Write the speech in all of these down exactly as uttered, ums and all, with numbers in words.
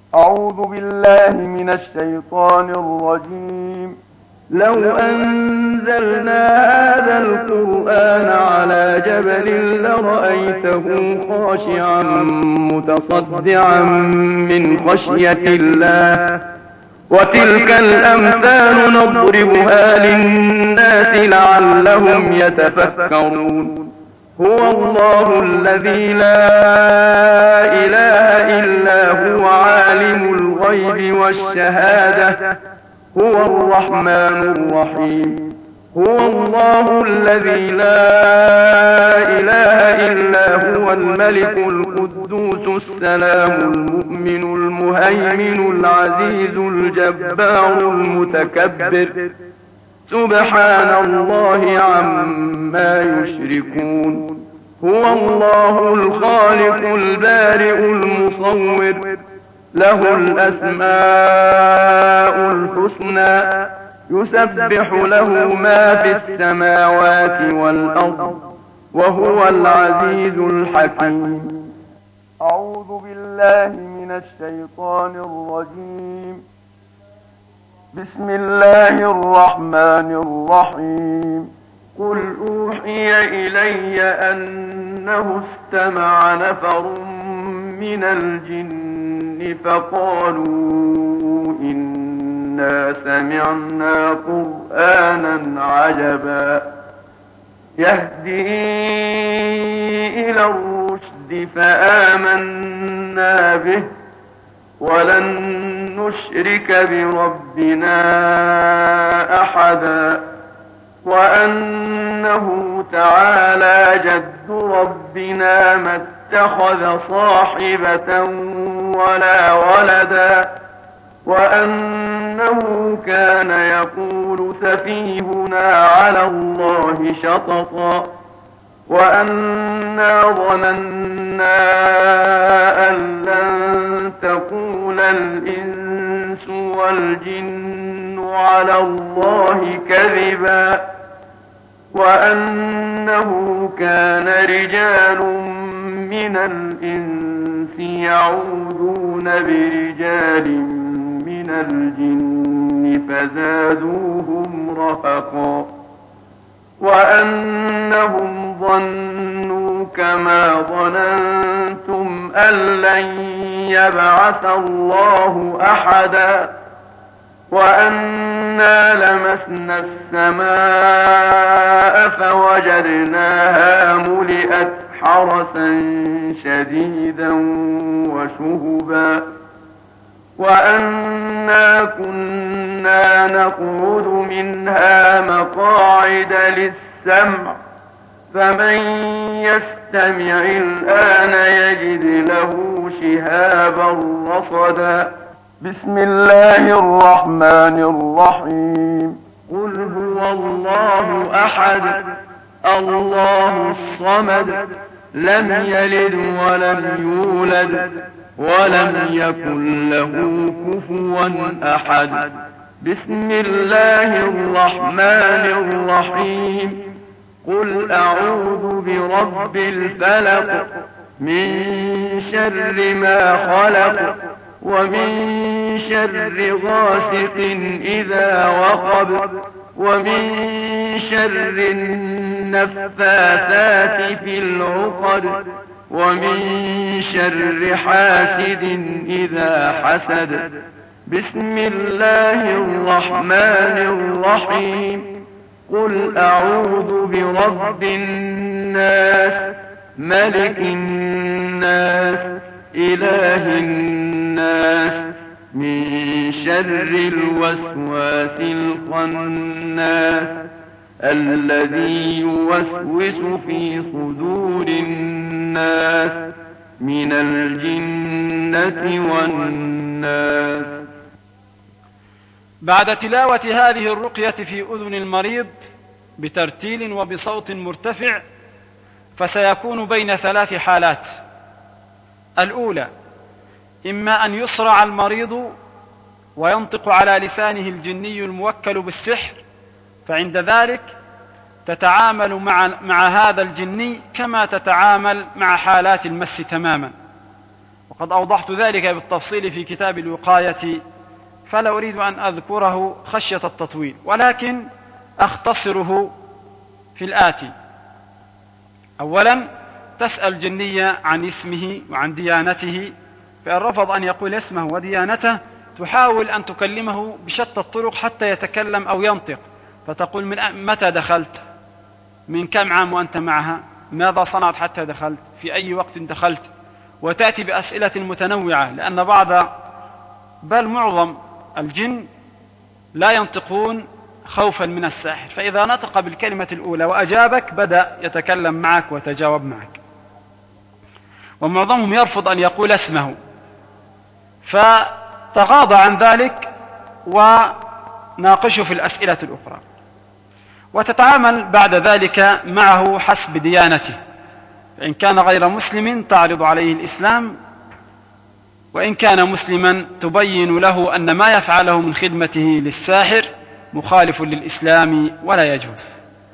أعوذ بالله من الشيطان الرجيم. لو أنزلنا هذا القرآن على جبل لرأيته خاشعا متصدعا من خشية الله، وتلك الأمثال نضربها للناس لعلهم يتفكرون. هو الله الذي لا إله إلا هو عالم الغيب والشهادة، هو الرحمن الرحيم. هو الله الذي لا إله إلا هو الملك القدوس السلام المؤمن المهيمن العزيز الجبار المتكبر، سبحان الله عما يشركون. هو الله الخالق البارئ المصور، له الأسماء الحسنى، يسبح له ما في السماوات والأرض، وهو العزيز الحكيم. أعوذ بالله من الشيطان الرجيم. بسم الله الرحمن الرحيم. قل أوحي إلي أنه استمع نفر من الجن فقالوا إنا سمعنا قرآنا عجبا يهدي إلى الرشد فآمنا به ولن نشرك بربنا أحدا، وأنه تعالى جد ربنا ما اتخذ صاحبة ولا ولدا، وأنه كان يقول سفيهنا على الله شططا، وأنا ظننا أن لن تقول الإنس والجن على الله كذبا، وأنه كان رجال من الإنس يعوذون برجال من الجن فزادوهم رهقا، وأنهم ظنوا كما ظننتم أن لن يبعث الله أحدا، وأنا لمسنا السماء فوجدناها ملئت حرسا شديدا وشهبا، وأنا كنا نقعد منها مقاعد للسمع، فمن يستمع الآن يجد له شهابا رصدا. بسم الله الرحمن الرحيم. قل هو الله أحد الله الصمد لم يلد ولم يولد ولم يكن له كفوا أحد. بسم الله الرحمن الرحيم. قل أعوذ برب الفلق من شر ما خلق ومن شر غاسق إذا وقب ومن شر النفاثات في العقد ومن شر حاسد إذا حسد. بسم الله الرحمن الرحيم. قل أعوذ برب الناس ملك الناس إله الناس من شر الوسواس الخناس الذي يوسوس في صدور الناس من الجنة والناس. بعد تلاوة هذه الرقية في أذن المريض بترتيل وبصوت مرتفع، فسيكون بين ثلاث حالات. الأولى إما أن يصرع المريض وينطق على لسانه الجني الموكل بالسحر، فعند ذلك تتعامل مع, مع هذا الجني كما تتعامل مع حالات المس تماما. وقد أوضحت ذلك بالتفصيل في كتاب الوقاية، فلا أريد أن أذكره خشية التطويل، ولكن أختصره في الآتي. أولا، تسأل الجنية عن اسمه وعن ديانته، فإن رفض أن يقول اسمه وديانته تحاول أن تكلمه بشتى الطرق حتى يتكلم أو ينطق، فتقول: من متى دخلت؟ من كم عام وأنت معها؟ ماذا صنعت حتى دخلت؟ في أي وقت دخلت؟ وتأتي بأسئلة متنوعة، لأن بعض بل معظم الجن لا ينطقون خوفا من الساحر، فإذا نطق بالكلمة الأولى وأجابك بدأ يتكلم معك ويتجاوب معك. ومعظمهم يرفض أن يقول اسمه، فتغاضى عن ذلك وناقشه في الأسئلة الأخرى، وتتعامل بعد ذلك معه حسب ديانته، فإن كان غير مسلم تعرض عليه الإسلام، وإن كان مسلما تبين له أن ما يفعله من خدمته للساحر مخالف للإسلام ولا يجوز.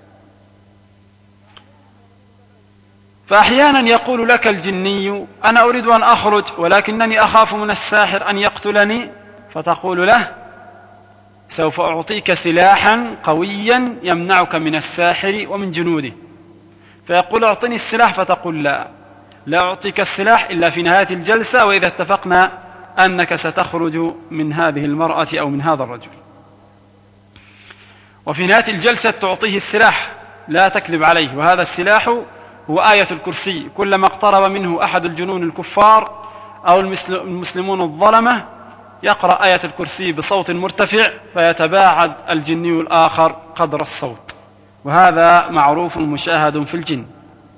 فأحيانا يقول لك الجني: أنا أريد أن أخرج ولكنني أخاف من الساحر أن يقتلني، فتقول له: سوف أعطيك سلاحا قويا يمنعك من الساحر ومن جنوده. فيقول: أعطني السلاح، فتقول: لا لا أعطيك السلاح إلا في نهاية الجلسة، وإذا اتفقنا أنك ستخرج من هذه المرأة أو من هذا الرجل. وفي نهاية الجلسة تعطيه السلاح، لا تكذب عليه، وهذا السلاح هو آية الكرسي. كلما اقترب منه أحد الجنون الكفار أو المسلمون الظلمة يقرأ آية الكرسي بصوت مرتفع، فيتباعد الجني الآخر قدر الصوت، وهذا معروف مشاهد في الجن.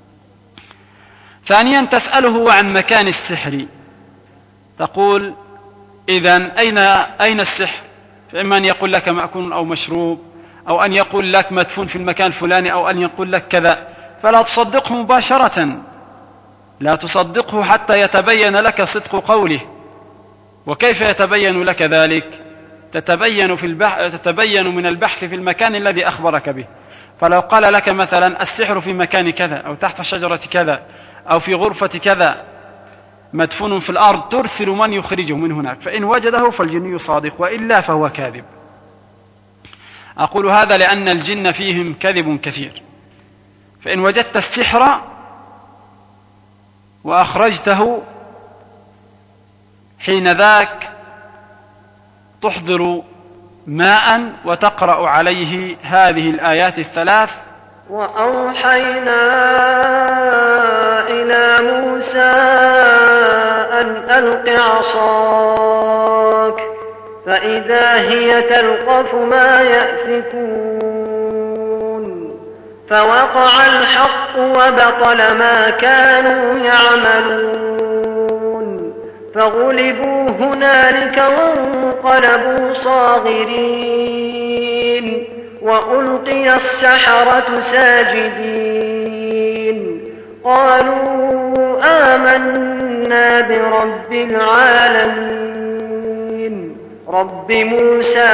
ثانيا، تسأله عن مكان السحر، تقول: إذن أين, أين السحر؟ فإما أن يقول لك مأكول أو مشروب، أو أن يقول لك مدفون في المكان الفلاني، أو أن يقول لك كذا، فلا تصدقه مباشرة، لا تصدقه حتى يتبين لك صدق قوله. وكيف يتبين لك ذلك؟ تتبين, في البحث تتبين من البحث في المكان الذي أخبرك به. فلو قال لك مثلا: السحر في مكان كذا، أو تحت شجرة كذا، أو في غرفة كذا مدفون في الأرض، ترسل من يخرجه من هناك، فإن وجده فالجني صادق، وإلا فهو كاذب. أقول هذا لأن الجن فيهم كذب كثير، فإن وجدت السحر وأخرجته حين ذاك تحضر ماء وتقرأ عليه هذه الآيات الثلاث: وأوحينا إلى موسى أن ألق عصاك فإذا هي تلقف ما يأفكون فوقع الحق وبطل ما كانوا يعملون فغلبوا هنالك وانقلبوا صاغرين وألقي السحرة ساجدين قالوا آمنا برب العالمين رب موسى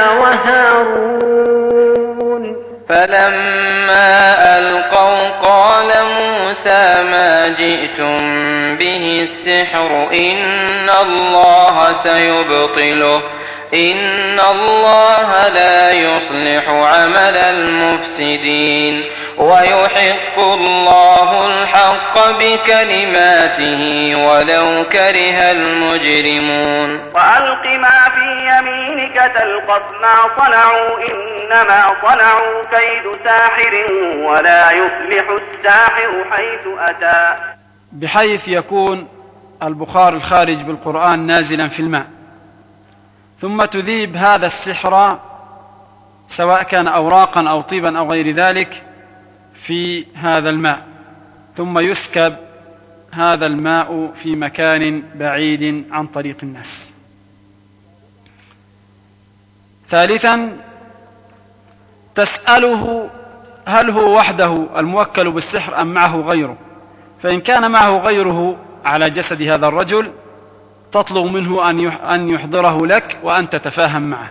وهارون. فلما ألقوا قال موسى ما جئتم به السحر إن الله سيبطله إن الله لا يصلح عمل المفسدين ويحق الله الحق بكلماته ولو كره المجرمون. وألق ما في يمينك تلقف ما صنعوا إنما صنعوا كيد ساحر ولا يفلح الساحر حيث أتى، بحيث يكون البخار الخارج بالقرآن نازلا في الماء، ثم تذيب هذا السحر سواء كان أوراقا أو طيبا أو غير ذلك في هذا الماء، ثم يسكب هذا الماء في مكان بعيد عن طريق الناس. ثالثا تسأله هل هو وحده الموكل بالسحر أم معه غيره، فإن كان معه غيره على جسد هذا الرجل تطلب منه أن يحضره لك وأن تتفاهم معه،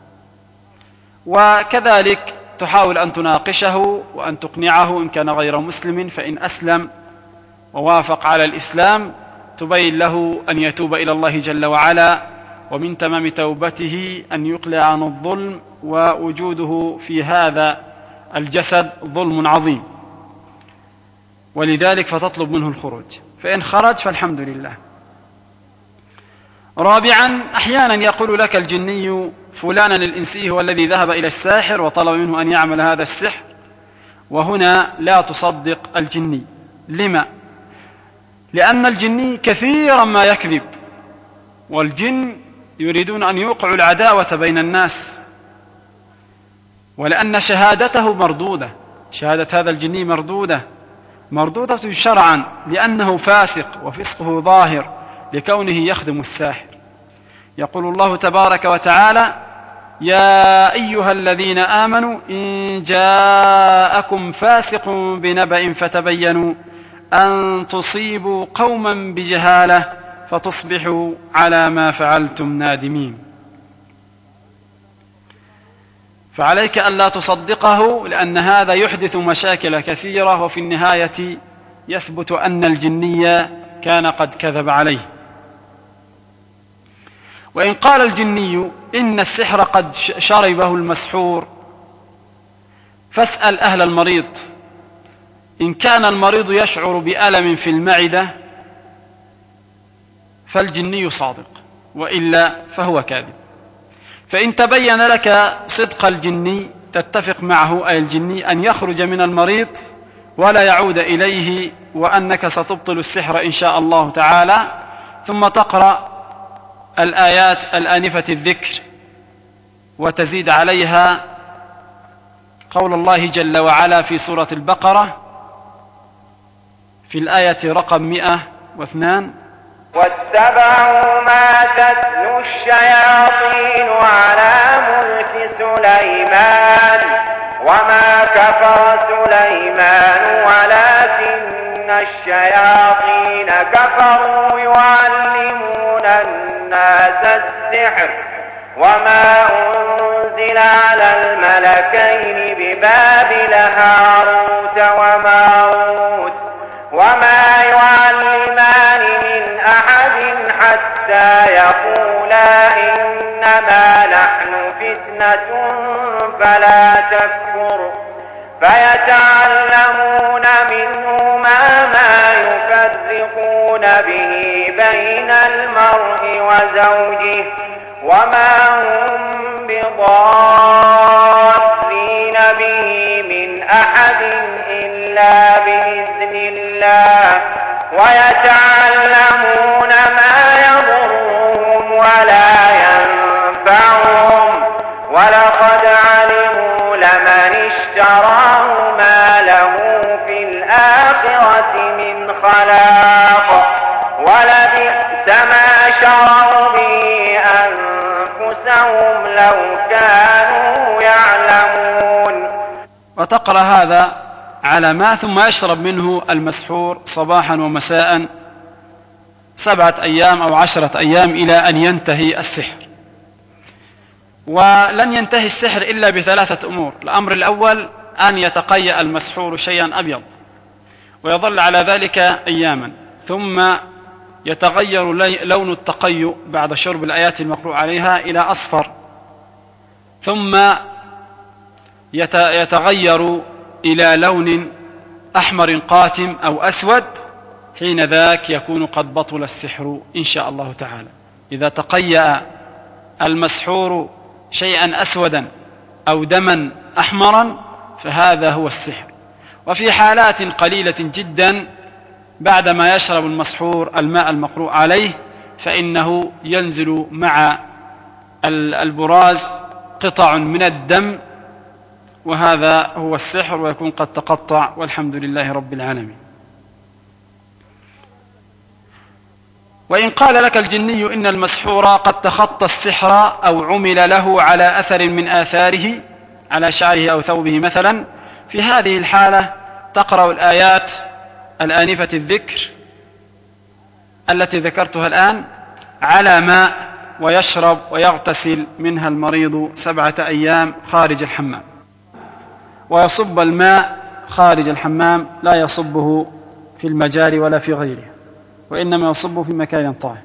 وكذلك تحاول أن تناقشه وأن تقنعه إن كان غير مسلم، فإن أسلم ووافق على الإسلام تبين له أن يتوب إلى الله جل وعلا، ومن تمام توبته أن يقلع عن الظلم، ووجوده في هذا الجسد ظلم عظيم، ولذلك فتطلب منه الخروج، فإن خرج فالحمد لله. رابعا، أحيانا يقول لك الجني فلانا الإنسي هو الذي ذهب إلى الساحر وطلب منه أن يعمل هذا السحر، وهنا لا تصدق الجني. لما؟ لأن الجني كثيرا ما يكذب، والجن يريدون أن يوقعوا العداوة بين الناس، ولأن شهادته مردودة، شهادة هذا الجني مردودة مردودة شرعا، لأنه فاسق وفسقه ظاهر لكونه يخدم الساحر. يقول الله تبارك وتعالى: يا أيها الذين آمنوا إن جاءكم فاسق بنبأ فتبينوا أن تصيبوا قوما بجهالة فتصبحوا على ما فعلتم نادمين. فعليك ألا تصدقه، لأن هذا يحدث مشاكل كثيرة، وفي النهاية يثبت أن الجني كان قد كذب عليه. وإن قال الجني إن السحر قد شربه المسحور، فاسأل أهل المريض، إن كان المريض يشعر بألم في المعدة فالجني صادق، وإلا فهو كاذب. فإن تبين لك صدق الجني تتفق معه أي الجني أن يخرج من المريض ولا يعود إليه، وأنك ستبطل السحر إن شاء الله تعالى، ثم تقرأ الآيات الآنفة الذكر وتزيد عليها قول الله جل وعلا في سورة البقرة في الآية رقم مئة واثنان: واتبعوا ما تتلو الشياطين على ملك سليمان وما كفر سليمان ولكن الشياطين كفروا يعلمون الناس السحر وما أنزل على الملكين ببابل هاروت وماروت وما يعلمان من أحد حتى يقولا إنما نحن فتنة فلا تكفر فيتعلمون منهما ما يفرقون به بين المرء وزوجه وما هم بضارين به من أحد إلا بإذن الله ويتعلمون ما يضرهم ولا ينفعهم ولقد علموا لمن اشتراه ما له في الآخرة من خلاق ولبئس ما شروا به أنفسهم لو كانوا يعلمون. وتقرأ هذا على ما ثم يشرب منه المسحور صباحا ومساء سبعة أيام أو عشرة أيام إلى أن ينتهي السحر. ولن ينتهي السحر إلا بثلاثة أمور: الأمر الأول أن يتقيأ المسحور شيئا أبيض ويظل على ذلك أياما، ثم يتغير لون التقيؤ بعد شرب الآيات المقروء عليها إلى أصفر، ثم يتغير إلى لون أحمر قاتم أو أسود، حين ذاك يكون قد بطل السحر إن شاء الله تعالى. إذا تقيأ المسحور شيئا أسودا أو دما أحمرا فهذا هو السحر. وفي حالات قليلة جدا بعدما يشرب المسحور الماء المقروء عليه فإنه ينزل مع البراز قطع من الدم، وهذا هو السحر ويكون قد تقطع، والحمد لله رب العالمين. وإن قال لك الجني إن المسحور قد تخطى السحر أو عمل له على أثر من آثاره على شعره أو ثوبه مثلا، في هذه الحالة تقرأ الآيات الآنفة الذكر التي ذكرتها الآن على ماء ويشرب ويغتسل منها المريض سبعة أيام خارج الحمام، ويصب الماء خارج الحمام لا يصبه في المجاري ولا في غيره. وإنما يصب في مكان طاهر.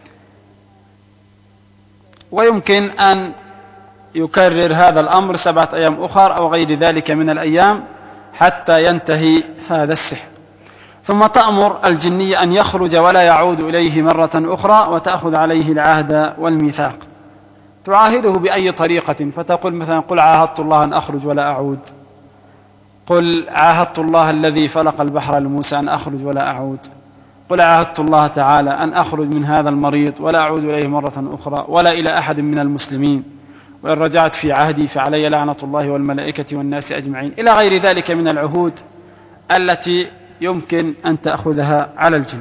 ويمكن أن يكرر هذا الأمر سبعة أيام أخر أو غير ذلك من الأيام حتى ينتهي هذا السحر. ثم تأمر الجني أن يخرج ولا يعود إليه مرة أخرى، وتأخذ عليه العهد والميثاق. تعاهده بأي طريقة، فتقول مثلا: قل عاهدت الله أن أخرج ولا أعود، قل عاهدت الله الذي فلق البحر لموسى أن أخرج ولا أعود، قل عاهدت الله تعالى أن أخرج من هذا المريض ولا أعود إليه مرة أخرى ولا إلى أحد من المسلمين، وإن رجعت في عهدي فعلي لعنة الله والملائكة والناس أجمعين، إلى غير ذلك من العهود التي يمكن أن تأخذها على الجن.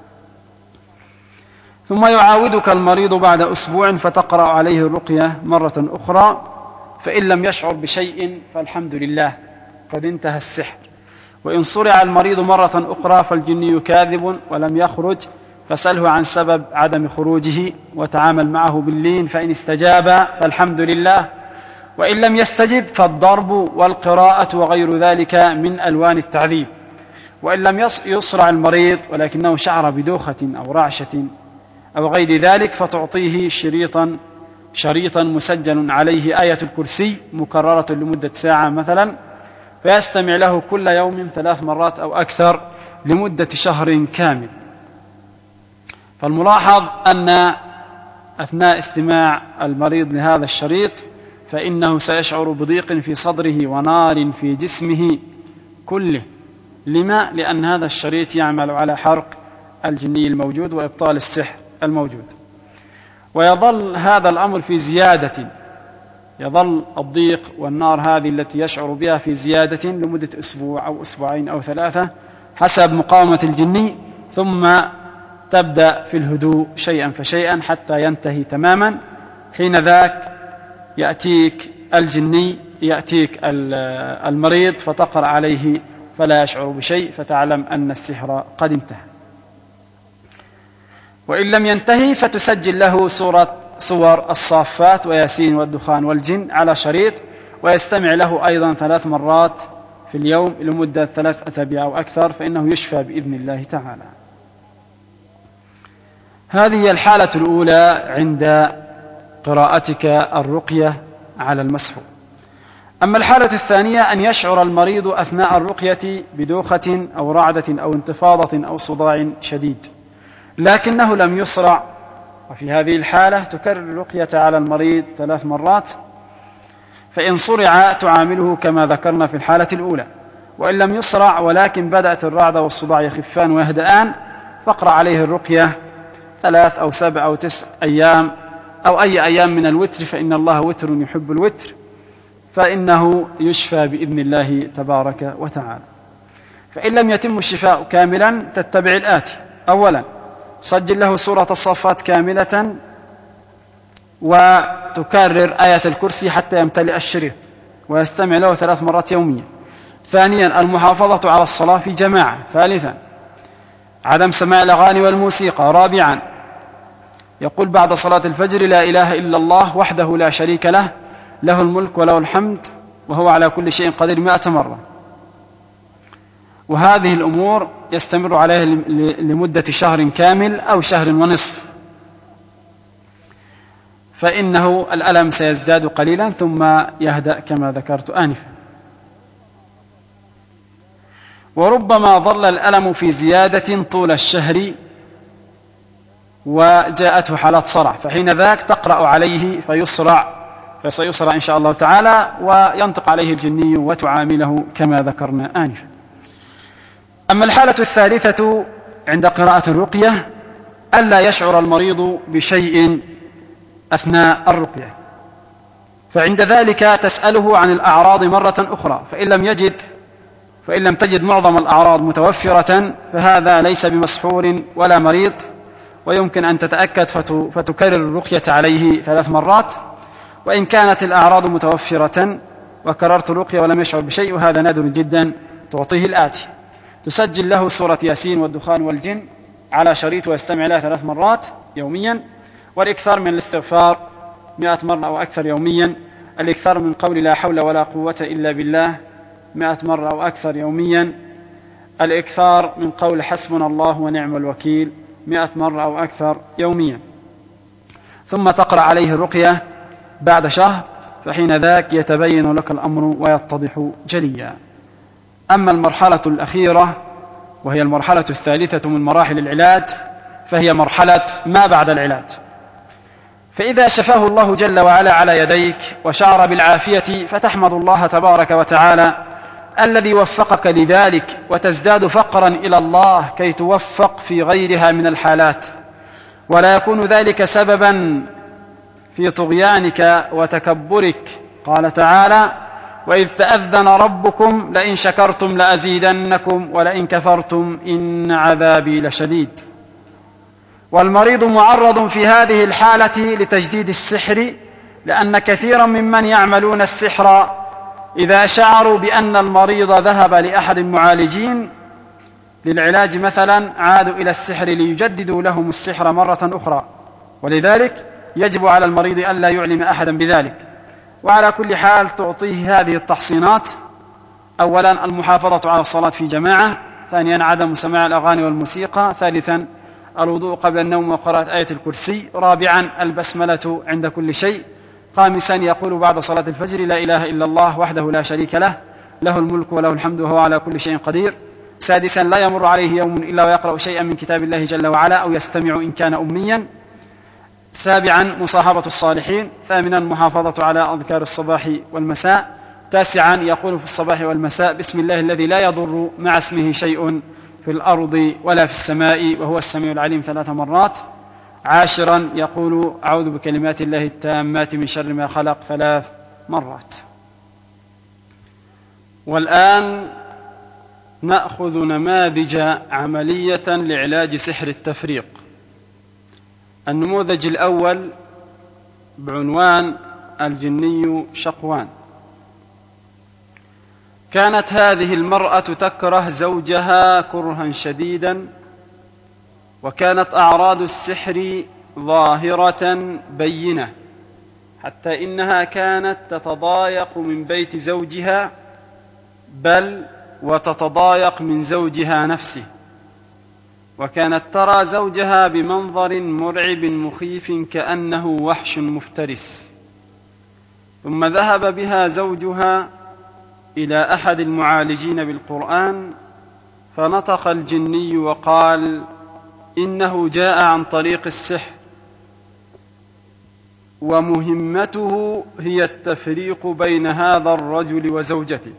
ثم يعاودك المريض بعد أسبوع فتقرأ عليه الرقية مرة أخرى، فإن لم يشعر بشيء فالحمد لله قد انتهى السحر. وإن صرع المريض مرة أخرى فالجن كاذب ولم يخرج، فسأله عن سبب عدم خروجه وتعامل معه باللين، فإن استجاب فالحمد لله، وإن لم يستجب فالضرب والقراءة وغير ذلك من ألوان التعذيب. وإن لم يصرع المريض ولكنه شعر بدوخة أو رعشة أو غير ذلك، فتعطيه شريطا شريطا مسجل عليه آية الكرسي مكررة لمدة ساعة مثلا، فيستمع له كل يوم ثلاث مرات أو أكثر لمدة شهر كامل. فالملاحظ أن أثناء استماع المريض لهذا الشريط فإنه سيشعر بضيق في صدره ونار في جسمه كله. لما؟ لأن هذا الشريط يعمل على حرق الجني الموجود وإبطال السحر الموجود. ويظل هذا الأمر في زيادة، يظل الضيق والنار هذه التي يشعر بها في زيادة لمدة أسبوع أو أسبوعين أو ثلاثة حسب مقاومة الجني، ثم تبدأ في الهدوء شيئا فشيئا حتى ينتهي تماما. حين ذاك يأتيك الجني يأتيك المريض فتقرأ عليه فلا يشعر بشيء، فتعلم أن السحر قد انتهى. وإن لم ينتهي فتسجل له سورة صور الصافات وياسين والدخان والجن على شريط، ويستمع له أيضا ثلاث مرات في اليوم لمدة ثلاث أسابيع أو أكثر، فإنه يشفى بإذن الله تعالى. هذه هي الحالة الأولى عند قراءتك الرقية على المسحور. أما الحالة الثانية أن يشعر المريض أثناء الرقية بدوخة أو رعدة أو انتفاضة أو صداع شديد لكنه لم يصرع، وفي هذه الحالة تكرر الرقية على المريض ثلاث مرات. فإن صرع تعامله كما ذكرنا في الحالة الأولى، وإن لم يصرع ولكن بدأت الرعدة والصداع يخفان ويهدآن فاقرأ عليه الرقية ثلاث أو سبع أو تسع أيام أو أي أيام من الوتر، فإن الله وتر يحب الوتر، فإنه يشفى بإذن الله تبارك وتعالى. فإن لم يتم الشفاء كاملا تتبع الآتي: أولا سجل له سورة الصافات كاملة وتكرر آية الكرسي حتى يمتلئ الشريط ويستمع له ثلاث مرات يوميا. ثانيا المحافظة على الصلاة في جماعة. ثالثا عدم سماع الأغاني والموسيقى. رابعا يقول بعد صلاة الفجر: لا إله إلا الله وحده لا شريك له، له الملك وله الحمد وهو على كل شيء قدير مئة مرة. وهذه الأمور يستمر عليها لمدة شهر كامل أو شهر ونصف، فإنه الألم سيزداد قليلا ثم يهدأ كما ذكرت آنفا. وربما ظل الألم في زيادة طول الشهر وجاءته حالات صرع، فحين ذاك تقرأ عليه فيصرع فسيصرع إن شاء الله تعالى وينطق عليه الجني وتعامله كما ذكرنا آنفا. أما الحالة الثالثة عند قراءة الرقية ألا يشعر المريض بشيء أثناء الرقية، فعند ذلك تسأله عن الأعراض مرة أخرى، فإن لم يجد فإن لم تجد معظم الأعراض متوفرة فهذا ليس بمسحور ولا مريض، ويمكن أن تتأكد فتكرر الرقية عليه ثلاث مرات. وإن كانت الأعراض متوفرة وكررت الرقية ولم يشعر بشيء وهذا نادر جدا تعطيه الآتي: تسجل له سورة ياسين والدخان والجن على شريط ويستمع لها ثلاث مرات يوميا، والإكثار من الاستغفار مئة مرة أو أكثر يوميا، الإكثار من قول لا حول ولا قوة إلا بالله مئة مرة أو أكثر يوميا، الإكثار من قول حسبنا الله ونعم الوكيل مئة مرة أو أكثر يوميا، ثم تقرأ عليه الرقية بعد شهر، فحين ذاك يتبين لك الأمر ويتضح جليا. أما المرحلة الأخيرة وهي المرحلة الثالثة من مراحل العلاج فهي مرحلة ما بعد العلاج. فإذا شفاه الله جل وعلا على يديك وشعر بالعافية فتحمد الله تبارك وتعالى الذي وفقك لذلك، وتزداد فقرا إلى الله كي توفق في غيرها من الحالات، ولا يكون ذلك سببا في طغيانك وتكبرك. قال تعالى: وإذ تأذن ربكم لئن شكرتم لأزيدنكم ولئن كفرتم إن عذابي لشديد. والمريض معرض في هذه الحالة لتجديد السحر، لأن كثيرا ممن يعملون السحر إذا شعروا بأن المريض ذهب لأحد المعالجين للعلاج مثلا عادوا إلى السحر ليجددوا لهم السحر مرة أخرى، ولذلك يجب على المريض أن لا يعلم أحدا بذلك. وعلى كل حال تعطيه هذه التحصينات: أولا المحافظة على الصلاة في جماعة، ثانيا عدم سماع الأغاني والموسيقى، ثالثا الوضوء قبل النوم وقراءة آية الكرسي، رابعا البسملة عند كل شيء، خامسا يقول بعد صلاة الفجر: لا إله إلا الله وحده لا شريك له، له الملك وله الحمد وهو على كل شيء قدير، سادسا لا يمر عليه يوم إلا ويقرأ شيئا من كتاب الله جل وعلا أو يستمع إن كان أميا، سابعا مصاحبة الصالحين، ثامنا محافظة على أذكار الصباح والمساء، تاسعا يقول في الصباح والمساء: بسم الله الذي لا يضر مع اسمه شيء في الأرض ولا في السماء وهو السميع العليم ثلاث مرات، عاشرا يقول: أعوذ بكلمات الله التامات من شر ما خلق ثلاث مرات. والآن نأخذ نماذج عملية لعلاج سحر التفريق. النموذج الأول بعنوان الجني شقوان. كانت هذه المرأة تكره زوجها كرها شديدا، وكانت أعراض السحر ظاهرة بينة، حتى إنها كانت تتضايق من بيت زوجها، بل وتتضايق من زوجها نفسه، وكانت ترى زوجها بمنظر مرعب مخيف كأنه وحش مفترس. ثم ذهب بها زوجها إلى أحد المعالجين بالقرآن، فنطق الجني وقال: إنه جاء عن طريق السحر، ومهمته هي التفريق بين هذا الرجل وزوجته.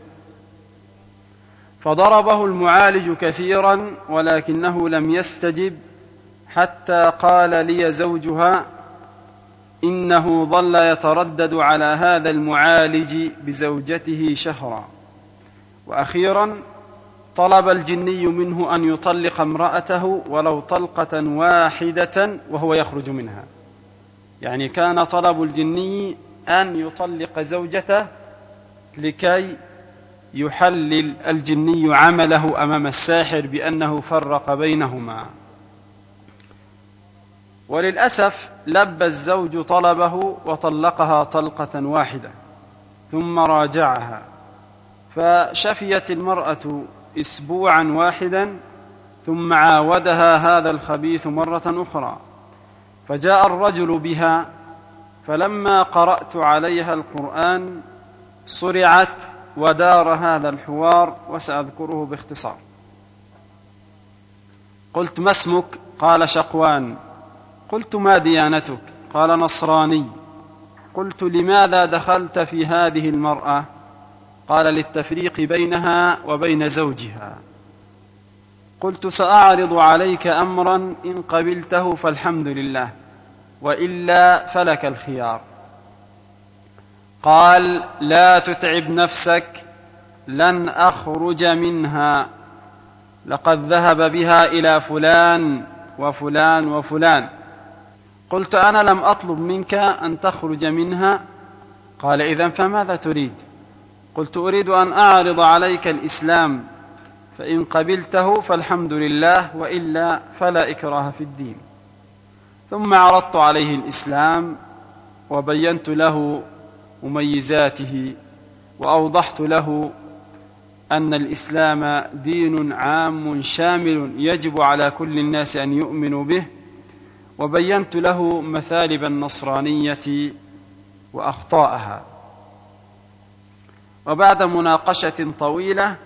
فضربه المعالج كثيرا ولكنه لم يستجب، حتى قال لي زوجها إنه ظل يتردد على هذا المعالج بزوجته شهرا، وأخيرا طلب الجني منه أن يطلق امرأته ولو طلقة واحدة وهو يخرج منها. يعني كان طلب الجني أن يطلق زوجته لكي يحلل الجني عمله أمام الساحر بأنه فرق بينهما. وللأسف لبى الزوج طلبه وطلقها طلقة واحدة، ثم راجعها، فشفيت المرأة أسبوعا واحدا، ثم عاودها هذا الخبيث مرة أخرى، فجاء الرجل بها، فلما قرأت عليها القرآن صرعت ودار هذا الحوار، وسأذكره باختصار. قلت: ما اسمك؟ قال: شقوان. قلت: ما ديانتك؟ قال: نصراني. قلت: لماذا دخلت في هذه المرأة؟ قال: للتفريق بينها وبين زوجها. قلت: سأعرض عليك أمرا، إن قبلته فالحمد لله، وإلا فلك الخيار. قال: لا تتعب نفسك، لن أخرج منها، لقد ذهب بها إلى فلان وفلان وفلان. قلت: أنا لم أطلب منك أن تخرج منها. قال: إذن فماذا تريد؟ قلت: أريد أن أعرض عليك الإسلام، فإن قبلته فالحمد لله، وإلا فلا إكراه في الدين. ثم عرضت عليه الإسلام وبينت له مميزاته، وأوضحت له أن الإسلام دين عام شامل يجب على كل الناس أن يؤمنوا به، وبينت له مثالب النصرانية وأخطاءها. وبعد مناقشة طويلة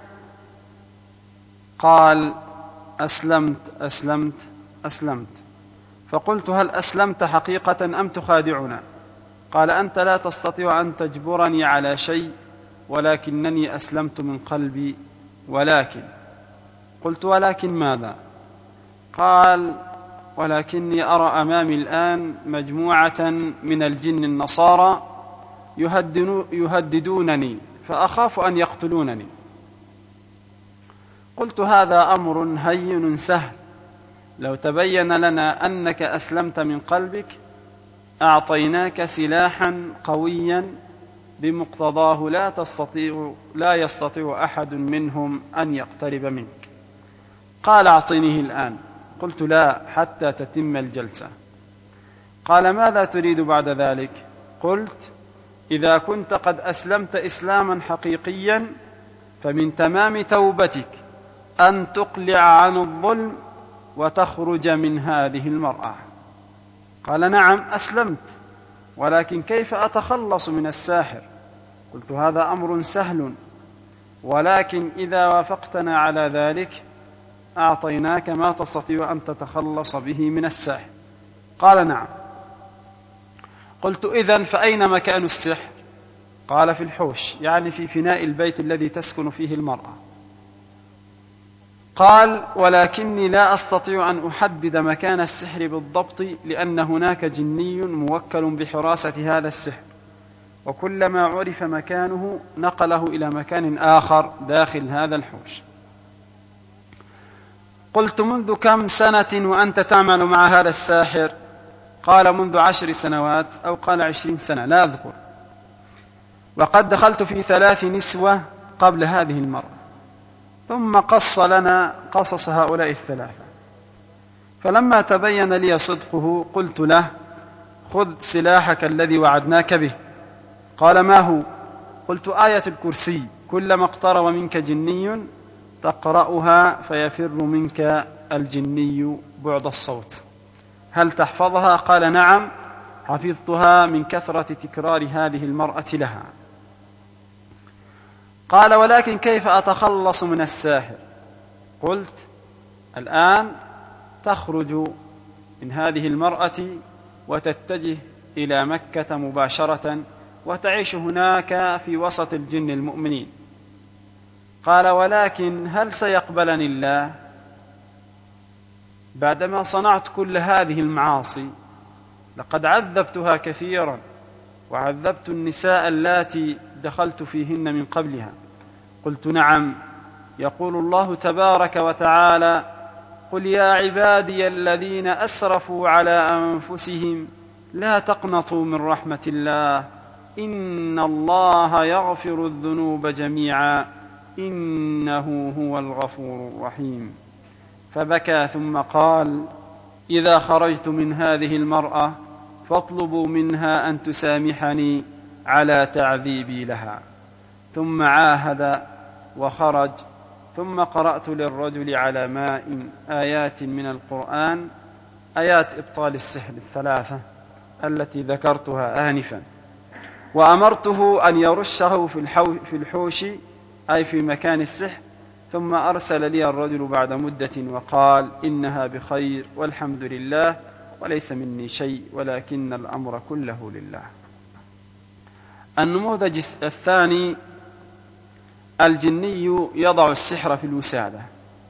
قال: أسلمت أسلمت أسلمت. فقلت: هل أسلمت حقيقة أم تخادعنا؟ قال: أنت لا تستطيع أن تجبرني على شيء، ولكنني أسلمت من قلبي. ولكن. قلت: ولكن ماذا؟ قال: ولكني أرى أمامي الآن مجموعة من الجن النصارى يهددونني، فأخاف أن يقتلونني. قلت: هذا أمر هين سهل، لو تبين لنا أنك أسلمت من قلبك أعطيناك سلاحا قويا بمقتضاه لا تستطيع لا يستطيع أحد منهم أن يقترب منك. قال: أعطنيه الآن. قلت: لا، حتى تتم الجلسة. قال: ماذا تريد بعد ذلك؟ قلت: إذا كنت قد أسلمت إسلاما حقيقيا فمن تمام توبتك أن تقلع عن الظلم وتخرج من هذه المرأة. قال: نعم أسلمت، ولكن كيف أتخلص من الساحر؟ قلت: هذا أمر سهل، ولكن إذا وافقتنا على ذلك أعطيناك ما تستطيع أن تتخلص به من الساحر. قال: نعم. قلت: إذن فأين مكان السحر؟ قال: في الحوش، يعني في فناء البيت الذي تسكن فيه المرأة. قال: ولكني لا أستطيع أن أحدد مكان السحر بالضبط، لأن هناك جني موكل بحراسة هذا السحر، وكلما عرف مكانه نقله إلى مكان آخر داخل هذا الحوش. قلت: منذ كم سنة وأنت تعمل مع هذا الساحر؟ قال: منذ عشر سنوات أو قال عشرين سنة، لا أذكر، وقد دخلت في ثلاث نسوة قبل هذه المرة. ثم قص لنا قصص هؤلاء الثلاثة. فلما تبين لي صدقه قلت له: خذ سلاحك الذي وعدناك به. قال: ما هو؟ قلت: آية الكرسي، كلما اقترب منك جني تقرأها فيفر منك الجني بعد الصوت. هل تحفظها؟ قال: نعم، حفظتها من كثرة تكرار هذه المرأة لها. قال: ولكن كيف أتخلص من الساحر؟ قلت: الآن تخرج من هذه المرأة وتتجه إلى مكة مباشرة وتعيش هناك في وسط الجن المؤمنين. قال: ولكن هل سيقبلني الله بعدما صنعت كل هذه المعاصي؟ لقد عذبتها كثيرا، وعذبت النساء اللاتي دخلت فيهن من قبلها. قلت: نعم، يقول الله تبارك وتعالى: قل يا عبادي الذين أسرفوا على أنفسهم لا تقنطوا من رحمة الله إن الله يغفر الذنوب جميعا إنه هو الغفور الرحيم. فبكى ثم قال: إذا خرجت من هذه المرأة فاطلبوا منها أن تسامحني على تعذيبي لها. ثم عاهد وخرج. ثم قرأت للرجل على ماء آيات من القرآن، آيات إبطال السحر الثلاثة التي ذكرتها آنفا، وأمرته أن يرشه في الحوش أي في مكان السحر. ثم أرسل لي الرجل بعد مدة وقال: إنها بخير والحمد لله وليس مني شيء، ولكن الأمر كله لله. النموذج الثاني: الجني يضع السحر في الوسادة.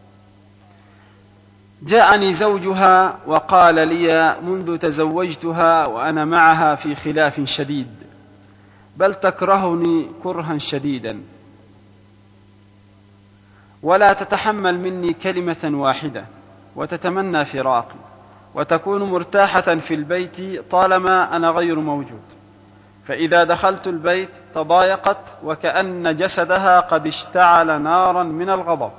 جاءني زوجها وقال لي منذ تزوجتها وأنا معها في خلاف شديد، بل تكرهني كرها شديدا ولا تتحمل مني كلمة واحدة، وتتمنى فراقي، وتكون مرتاحة في البيت طالما أنا غير موجود. فإذا دخلت البيت تضايقت وكأن جسدها قد اشتعل نارا من الغضب.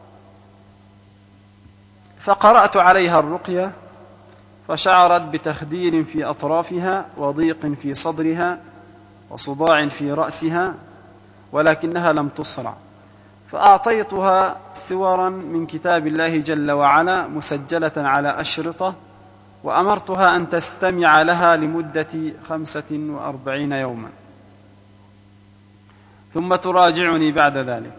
فقرأت عليها الرقية فشعرت بتخدير في أطرافها وضيق في صدرها وصداع في رأسها، ولكنها لم تصرع. فأعطيتها صورا من كتاب الله جل وعلا مسجلة على أشرطة، وأمرتها أن تستمع لها لمدة خمسة وأربعين يوما ثم تراجعني بعد ذلك.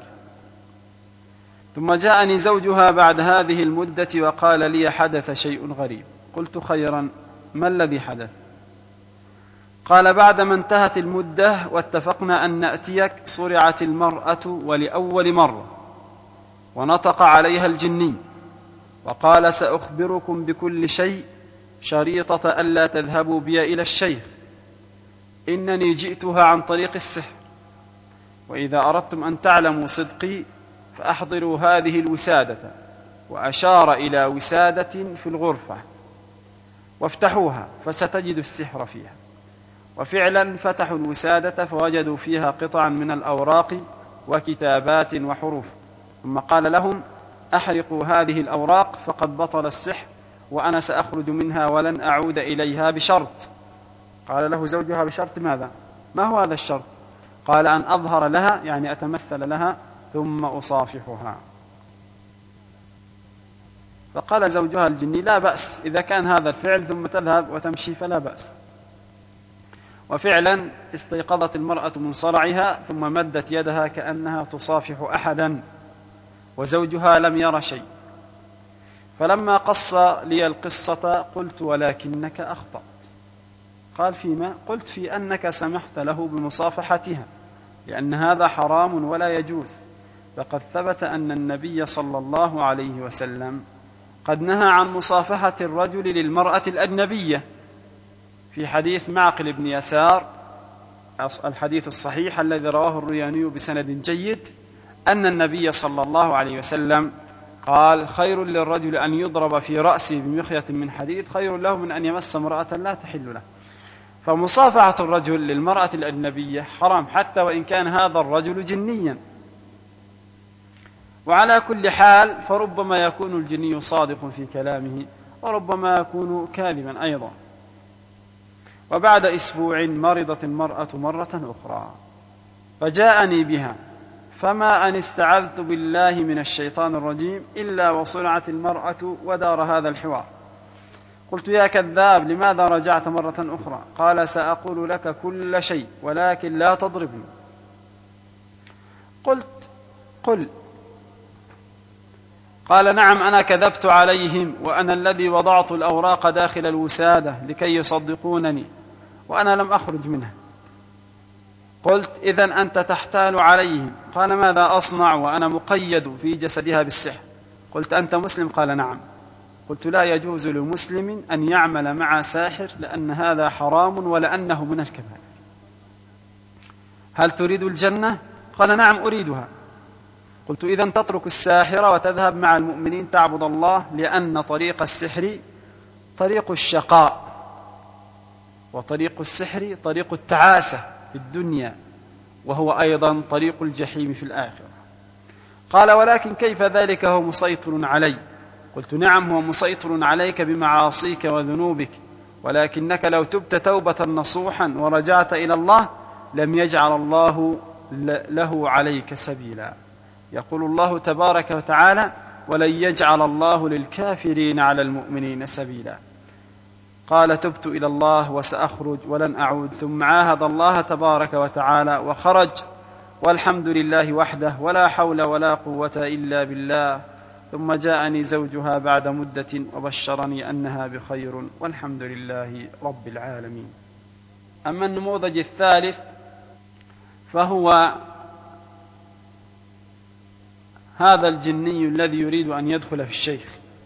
ثم جاءني زوجها بعد هذه المدة وقال لي: حدث شيء غريب. قلت: خيرا، ما الذي حدث؟ قال: بعدما انتهت المدة واتفقنا أن نأتيك صرعت المرأة ولأول مرة، ونطق عليها الجني وقال: سأخبركم بكل شيء شريطة ألا تذهبوا بي إلى الشيخ، إنني جئتها عن طريق السحر، وإذا أردتم أن تعلموا صدقي فأحضروا هذه الوسادة، وأشار إلى وسادة في الغرفة، وافتحوها فستجد السحر فيها. وفعلا فتحوا الوسادة فوجدوا فيها قطعا من الأوراق وكتابات وحروف، ثم قال لهم: أحرقوا هذه الأوراق فقد بطل السحر، وأنا سأخرج منها ولن أعود إليها بشرط. قال له زوجها: بشرط ماذا؟ ما هو هذا الشرط؟ قال: أن أظهر لها، يعني أتمثل لها، ثم أصافحها. فقال زوجها الجني: لا بأس، إذا كان هذا الفعل ثم تذهب وتمشي فلا بأس. وفعلا استيقظت المرأة من صرعها ثم مدت يدها كأنها تصافح أحدا، وزوجها لم ير شيء. فلما قص لي القصة قلت: ولكنك أخطأت. قال: فيما؟ قلت: في أنك سمحت له بمصافحتها، لأن هذا حرام ولا يجوز، فقد ثبت أن النبي صلى الله عليه وسلم قد نهى عن مصافحة الرجل للمرأة الأجنبية في حديث معقل بن يسار، الحديث الصحيح الذي رواه الرياني بسند جيد، أن النبي صلى الله عليه وسلم قال: خير للرجل أن يضرب في رأسه بمخيط من حديد خير له من أن يمس امرأة لا تحل له. فمصافحة الرجل للمرأة الأجنبية حرام، حتى وإن كان هذا الرجل جنيا. وعلى كل حال فربما يكون الجني صادق في كلامه، وربما يكون كاذبا أيضا. وبعد أسبوع مرضت المرأة مرة أخرى فجاءني بها، فما أن استعذت بالله من الشيطان الرجيم إلا وصرعت المرأة ودار هذا الحوار. قلت: يا كذاب، لماذا رجعت مرة أخرى؟ قال: سأقول لك كل شيء ولكن لا تضربني. قلت: قل. قال: نعم، أنا كذبت عليهم، وأنا الذي وضعت الأوراق داخل الوسادة لكي يصدقونني، وأنا لم أخرج منها. قلت: إذن أنت تحتال عليهم. قال: ماذا أصنع وأنا مقيد في جسدها بالسحر؟ قلت: أنت مسلم؟ قال: نعم. قلت: لا يجوز لمسلم أن يعمل مع ساحر، لأن هذا حرام ولأنه من الكبائر. هل تريد الجنة؟ قال: نعم أريدها. قلت: إذن تترك الساحر وتذهب مع المؤمنين تعبد الله، لأن طريق السحر طريق الشقاء، وطريق السحر طريق التعاسة في الدنيا، وهو أيضا طريق الجحيم في الآخرة. قال: ولكن كيف ذلك هو مسيطر علي؟ قلت: نعم، هو مسيطر عليك بمعاصيك وذنوبك، ولكنك لو تبت توبة نصوحا ورجعت إلى الله لم يجعل الله له عليك سبيلا. يقول الله تبارك وتعالى: ولن يجعل الله للكافرين على المؤمنين سبيلا. قال: تبت إلى الله وسأخرج ولن أعود. ثم عاهد الله تبارك وتعالى وخرج، والحمد لله وحده، ولا حول ولا قوة إلا بالله. ثم جاءني زوجها بعد مدة وبشرني أنها بخير، والحمد لله رب العالمين. أما النموذج الثالث فهو هذا الجني الذي يريد أن يدخل في الشيخ.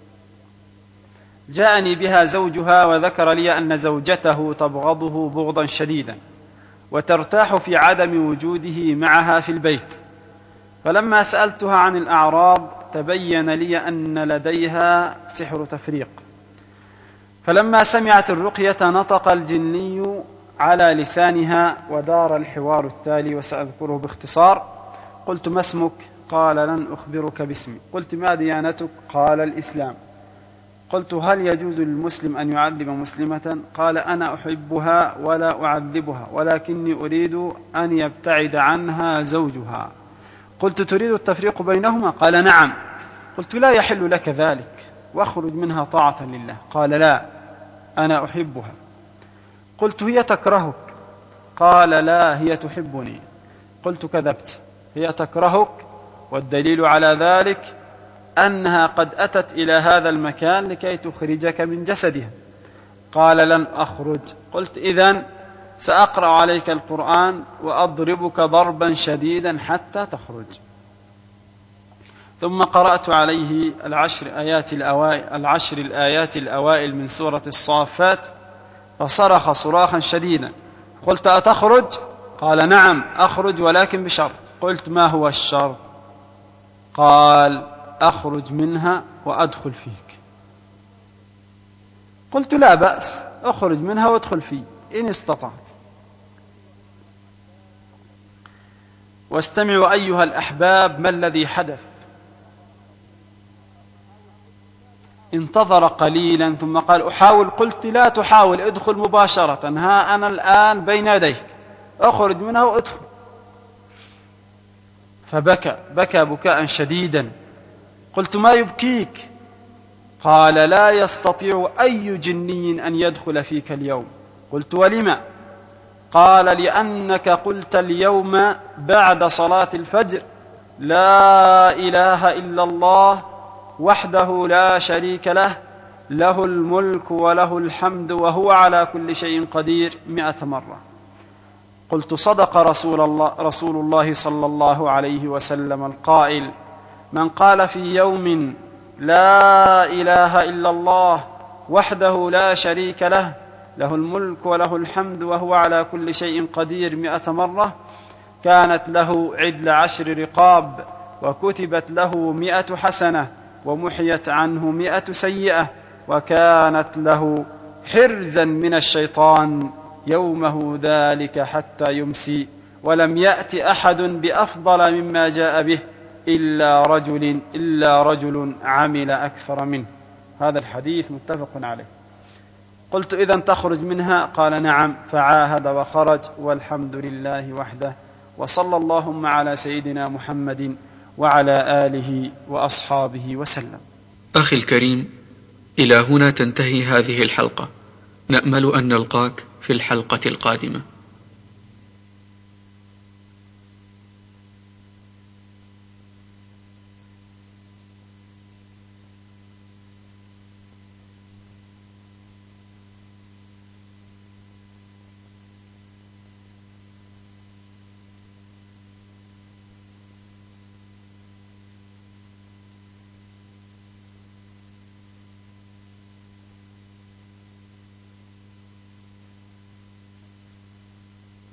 جاءني بها زوجها وذكر لي أن زوجته تبغضه بغضا شديدا، وترتاح في عدم وجوده معها في البيت. فلما سألتها عن الأعراض تبين لي أن لديها سحر تفريق. فلما سمعت الرقية نطق الجني على لسانها ودار الحوار التالي، وسأذكره باختصار. قلت: ما اسمك؟ قال: لن أخبرك باسمي. قلت: ما ديانتك؟ قال: الإسلام. قلت: هل يجوز للمسلم أن يعذب مسلمة؟ قال: أنا أحبها ولا أعذبها، ولكني أريد أن يبتعد عنها زوجها، قلت تريد التفريق بينهما؟ قال نعم. قلت لا يحل لك ذلك واخرج منها طاعة لله. قال لا أنا أحبها. قلت هي تكرهك؟ قال لا هي تحبني. قلت كذبت، هي تكرهك، والدليل على ذلك أنها قد أتت إلى هذا المكان لكي تخرجك من جسدها. قال لن أخرج. قلت إذن سأقرأ عليك القرآن وأضربك ضربا شديدا حتى تخرج. ثم قرأت عليه العشر آيات الأوائل, العشر الآيات الأوائل من سورة الصافات، فصرخ صراخا شديدا. قلت أتخرج؟ قال نعم أخرج ولكن بشرط. قلت ما هو الشرط؟ قال أخرج منها وأدخل فيك. قلت لا بأس، أخرج منها وادخل فيه إن استطعت. واستمعوا أيها الأحباب ما الذي حدث. انتظر قليلا ثم قال أحاول. قلت لا تحاول، ادخل مباشرة، ها أنا الآن بين يديك، أخرج منها وادخل. فبكى بكى بكاء شديدا. قلت ما يبكيك؟ قال لا يستطيع أي جني أن يدخل فيك اليوم. قلت ولما؟ قال لأنك قلت اليوم بعد صلاة الفجر لا إله إلا الله وحده لا شريك له، له الملك وله الحمد وهو على كل شيء قدير مئة مرة. قلت صدق رسول الله, رسول الله صلى الله عليه وسلم القائل من قال في يوم لا إله إلا الله وحده لا شريك له، له الملك وله الحمد وهو على كل شيء قدير مئة مرة، كانت له عدل عشر رقاب، وكتبت له مئة حسنة، ومحيت عنه مئة سيئة، وكانت له حرزا من الشيطان يومه ذلك حتى يمسي، ولم يأت أحد بأفضل مما جاء به إلا رجل, إلا رجل عمل أكثر منه. هذا الحديث متفق عليه. قلت إذن تخرج منها؟ قال نعم. فعاهد وخرج، والحمد لله وحده، وصلى اللهم على سيدنا محمد وعلى آله وأصحابه وسلم. أخي الكريم، إلى هنا تنتهي هذه الحلقة، نأمل أن نلقاك في الحلقة القادمة.